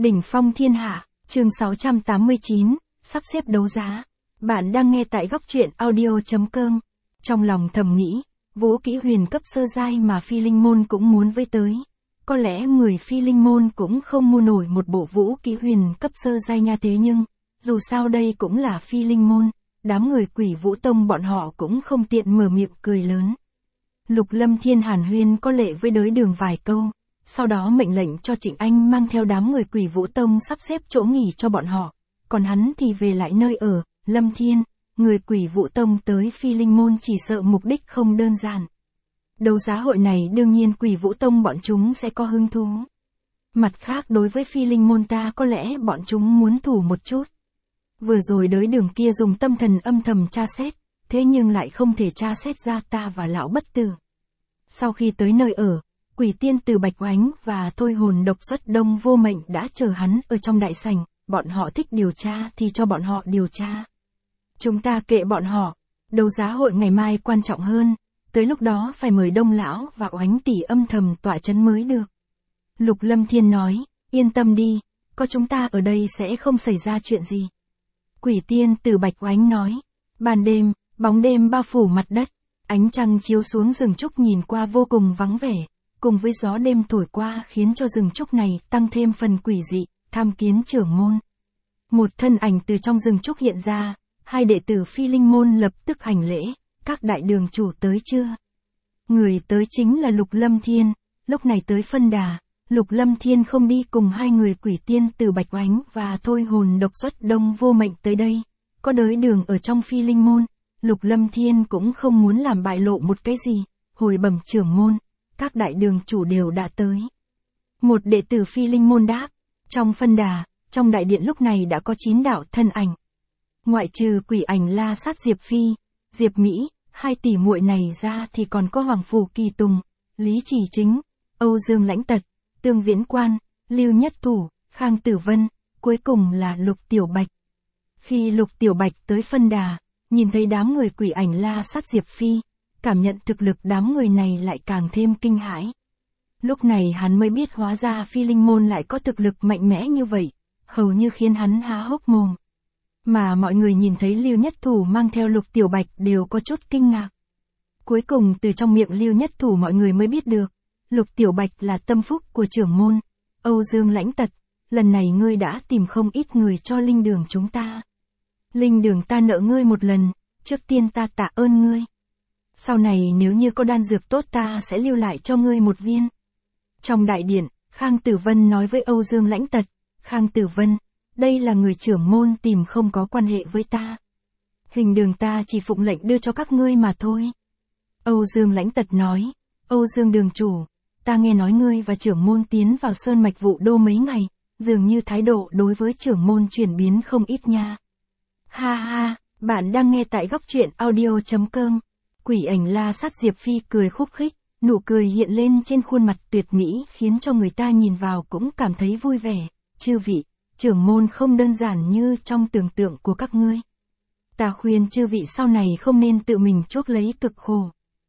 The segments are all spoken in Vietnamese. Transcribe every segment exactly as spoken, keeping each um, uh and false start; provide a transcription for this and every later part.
Đỉnh phong thiên hạ, chương sáu trăm tám mươi chín, sắp xếp đấu giá. Bạn đang nghe tại góc truyện audio.com. Trong lòng thầm nghĩ, vũ kỹ huyền cấp sơ giai mà phi linh môn cũng muốn với tới. Có lẽ mười phi linh môn cũng không mua nổi một bộ vũ kỹ huyền cấp sơ giai nha, thế nhưng, dù sao đây cũng là phi linh môn, đám người Quỷ Vũ Tông bọn họ cũng không tiện mở miệng cười lớn. Lục Lâm Thiên hàn huyên có lệ với đới đường vài câu, sau đó mệnh lệnh cho Trịnh Anh mang theo đám người Quỷ Vũ Tông sắp xếp chỗ nghỉ cho bọn họ, còn hắn thì về lại nơi ở. Lâm Thiên, người Quỷ Vũ Tông tới phi linh môn chỉ sợ mục đích không đơn giản. Đấu giá hội này đương nhiên Quỷ Vũ Tông bọn chúng sẽ có hứng thú. Mặt khác đối với phi linh môn ta có lẽ bọn chúng muốn thủ một chút. Vừa rồi đới đường kia dùng tâm thần âm thầm tra xét, thế nhưng lại không thể tra xét ra ta và lão bất tử. Sau khi tới nơi ở, Quỷ Tiên Từ Bạch Oánh và Thôi Hồn Độc Xuất Đông Vô Mệnh đã chờ hắn ở trong đại sảnh, bọn họ thích điều tra thì cho bọn họ điều tra. Chúng ta kệ bọn họ, đấu giá hội ngày mai quan trọng hơn, tới lúc đó phải mời Đông Lão và Oánh tỷ âm thầm tọa chấn mới được. Lục Lâm Thiên nói, yên tâm đi, có chúng ta ở đây sẽ không xảy ra chuyện gì. Quỷ Tiên Từ Bạch Oánh nói, ban đêm, bóng đêm bao phủ mặt đất, ánh trăng chiếu xuống rừng trúc nhìn qua vô cùng vắng vẻ, cùng với gió đêm thổi qua khiến cho rừng trúc này tăng thêm phần quỷ dị. Tham kiến trưởng môn. Một thân ảnh từ trong rừng trúc hiện ra, hai đệ tử phi linh môn lập tức hành lễ, các đại đường chủ tới chưa? Người tới chính là Lục Lâm Thiên, lúc này tới phân đà, Lục Lâm Thiên không đi cùng hai người Quỷ Tiên Từ Bạch Oánh và Thôi Hồn Độc Xuất Đông Vô Mệnh tới đây, có đới đường ở trong phi linh môn, Lục Lâm Thiên cũng không muốn làm bại lộ một cái gì, hồi bẩm trưởng môn, các đại đường chủ đều đã tới. Một đệ tử phi linh môn đáp. Trong phân đà, trong đại điện lúc này đã có chín đạo thân ảnh. Ngoại trừ Quỷ Ảnh La Sát Diệp Phi, Diệp Mỹ, hai tỷ muội này ra thì còn có Hoàng Phủ Kỳ Tùng, Lý Chỉ Chính, Âu Dương Lãnh Tật, Tương Viễn Quan, Lưu Nhất Thủ, Khang Tử Vân, cuối cùng là Lục Tiểu Bạch. Khi Lục Tiểu Bạch tới phân đà, nhìn thấy đám người Quỷ Ảnh La Sát Diệp Phi, cảm nhận thực lực đám người này lại càng thêm kinh hãi. Lúc này hắn mới biết hóa ra phi linh môn lại có thực lực mạnh mẽ như vậy, hầu như khiến hắn há hốc mồm. Mà mọi người nhìn thấy Lưu Nhất Thủ mang theo Lục Tiểu Bạch đều có chút kinh ngạc. Cuối cùng từ trong miệng Lưu Nhất Thủ mọi người mới biết được, Lục Tiểu Bạch là tâm phúc của trưởng môn, Âu Dương Lãnh Tật, lần này ngươi đã tìm không ít người cho linh đường chúng ta. Linh đường ta nợ ngươi một lần, trước tiên ta tạ ơn ngươi. Sau này nếu như có đan dược tốt ta sẽ lưu lại cho ngươi một viên. Trong đại điện, Khang Tử Vân nói với Âu Dương Lãnh Tật, Khang Tử Vân, đây là người trưởng môn tìm không có quan hệ với ta. Hình đường ta chỉ phụng lệnh đưa cho các ngươi mà thôi. Âu Dương Lãnh Tật nói, Âu Dương đường chủ, ta nghe nói ngươi và trưởng môn tiến vào Sơn Mạch Vũ Đô mấy ngày, dường như thái độ đối với trưởng môn chuyển biến không ít nha. Ha ha, bạn đang nghe tại góc truyện audio.com. Quỷ Ảnh La Sát Diệp Phi cười khúc khích. Nụ cười hiện lên trên khuôn mặt tuyệt mỹ khiến cho người ta nhìn vào cũng cảm thấy vui vẻ. Chư vị, trưởng môn không đơn giản như trong tưởng tượng của các ngươi. Ta khuyên chư vị sau này không nên tự mình chuốc lấy cực khổ.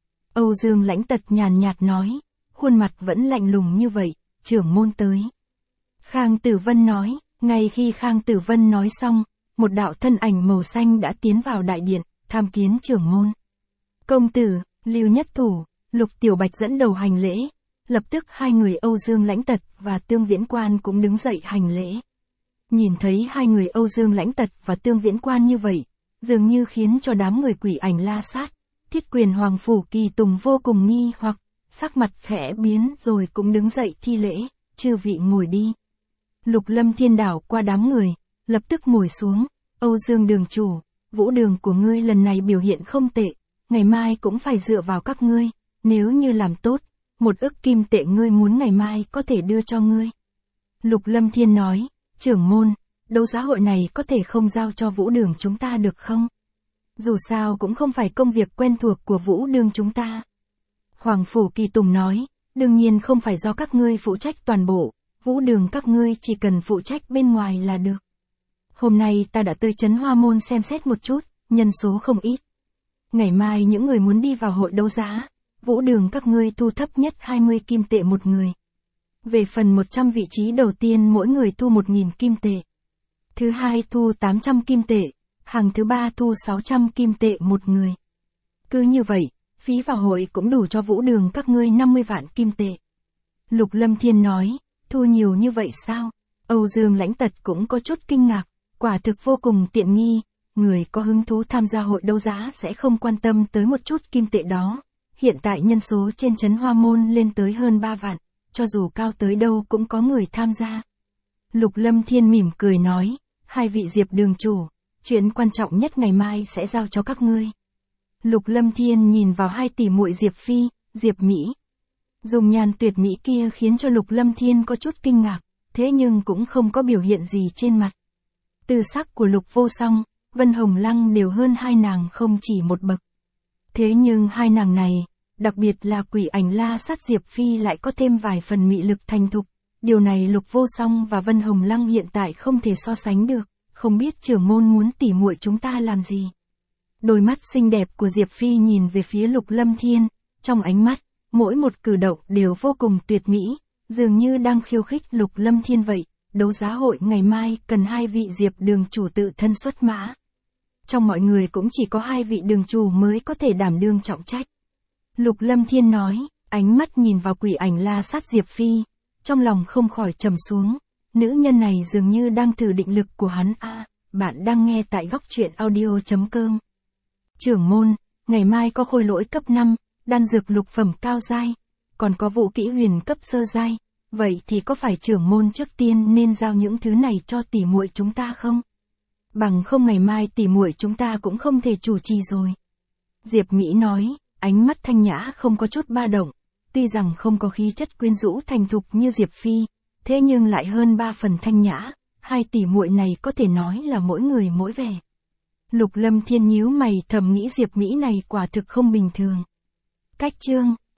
Âu Dương Lãnh Tật nhàn nhạt nói, khuôn mặt vẫn lạnh lùng như vậy, trưởng môn tới. Khang Tử Vân nói, ngay khi Khang Tử Vân nói xong, một đạo thân ảnh màu xanh đã tiến vào đại điện, tham kiến trưởng môn. Công tử, Lưu Nhất Thủ, Lục Tiểu Bạch dẫn đầu hành lễ, lập tức hai người Âu Dương Lãnh Tật và Tương Viễn Quan cũng đứng dậy hành lễ. Nhìn thấy hai người Âu Dương Lãnh Tật và Tương Viễn Quan như vậy, dường như khiến cho đám người Quỷ Ảnh La Sát, Thiết Quyền Hoàng Phủ Kỳ Tùng vô cùng nghi hoặc, sắc mặt khẽ biến rồi cũng đứng dậy thi lễ, chư vị ngồi đi. Lục Lâm Thiên đảo qua đám người, lập tức ngồi xuống, Âu Dương đường chủ, vũ đường của ngươi lần này biểu hiện không tệ, ngày mai cũng phải dựa vào các ngươi. Nếu như làm tốt, một ức kim tệ ngươi muốn ngày mai có thể đưa cho ngươi. Lục Lâm Thiên nói, trưởng môn, đấu giá hội này có thể không giao cho vũ đường chúng ta được không? Dù sao cũng không phải công việc quen thuộc của vũ đường chúng ta. Hoàng Phủ Kỳ Tùng nói, đương nhiên không phải do các ngươi phụ trách toàn bộ, vũ đường các ngươi chỉ cần phụ trách bên ngoài là được. Hôm nay ta đã tới Trấn Hoa Môn xem xét một chút, nhân số không ít. Ngày mai những người muốn đi vào hội đấu giá, vũ đường các ngươi thu thấp nhất hai mươi kim tệ một người. Về phần một trăm vị trí đầu tiên mỗi người thu một nghìn kim tệ. Thứ hai thu tám trăm kim tệ, hàng thứ ba thu sáu trăm kim tệ một người. Cứ như vậy, phí vào hội cũng đủ cho Vũ Đường các ngươi năm mươi vạn kim tệ. Lục Lâm Thiên nói, thu nhiều như vậy sao? Âu Dương Lãnh Tật cũng có chút kinh ngạc, quả thực vô cùng tiện nghi, người có hứng thú tham gia hội đấu giá sẽ không quan tâm tới một chút kim tệ đó. Hiện tại nhân số trên trấn Hoa Môn lên tới hơn ba vạn, cho dù cao tới đâu cũng có người tham gia. Lục Lâm Thiên mỉm cười nói, hai vị Diệp đường chủ, chuyện quan trọng nhất ngày mai sẽ giao cho các ngươi. Lục Lâm Thiên nhìn vào hai tỷ muội Diệp Phi, Diệp Mỹ. Dùng nhan tuyệt mỹ kia khiến cho Lục Lâm Thiên có chút kinh ngạc, thế nhưng cũng không có biểu hiện gì trên mặt. Tư sắc của Lục Vô Song, Vân Hồng Lăng đều hơn hai nàng không chỉ một bậc. Thế nhưng hai nàng này, đặc biệt là Quỷ Ảnh La Sát Diệp Phi lại có thêm vài phần mị lực thành thục. Điều này Lục Vô Song và Vân Hồng Lăng hiện tại không thể so sánh được, không biết trưởng môn muốn tỉ muội chúng ta làm gì. Đôi mắt xinh đẹp của Diệp Phi nhìn về phía Lục Lâm Thiên, trong ánh mắt, mỗi một cử động đều vô cùng tuyệt mỹ, dường như đang khiêu khích Lục Lâm Thiên vậy. Đấu giá hội ngày mai cần hai vị Diệp đường chủ tự thân xuất mã. Trong mọi người cũng chỉ có hai vị đường chủ mới có thể đảm đương trọng trách. Lục Lâm Thiên nói, ánh mắt nhìn vào Quỷ Ảnh La Sát Diệp Phi, trong lòng không khỏi trầm xuống. Nữ nhân này dường như đang thử định lực của hắn. A, à, bạn đang nghe tại góc truyện audio chấm com. Trưởng môn, ngày mai có khôi lỗi cấp năm, đan dược lục phẩm cao giai, còn có vũ kỹ huyền cấp sơ giai. Vậy thì có phải trưởng môn trước tiên nên giao những thứ này cho tỷ muội chúng ta không? Bằng không ngày mai tỷ muội chúng ta cũng không thể chủ trì rồi. Diệp Mỹ nói, ánh mắt thanh nhã không có chút ba động, tuy rằng không có khí chất quyến rũ thành thục như Diệp Phi, thế nhưng lại hơn ba phần thanh nhã, hai tỷ muội này có thể nói là mỗi người mỗi vẻ. Lục Lâm Thiên nhíu mày thầm nghĩ Diệp Mỹ này quả thực không bình thường. Cách chương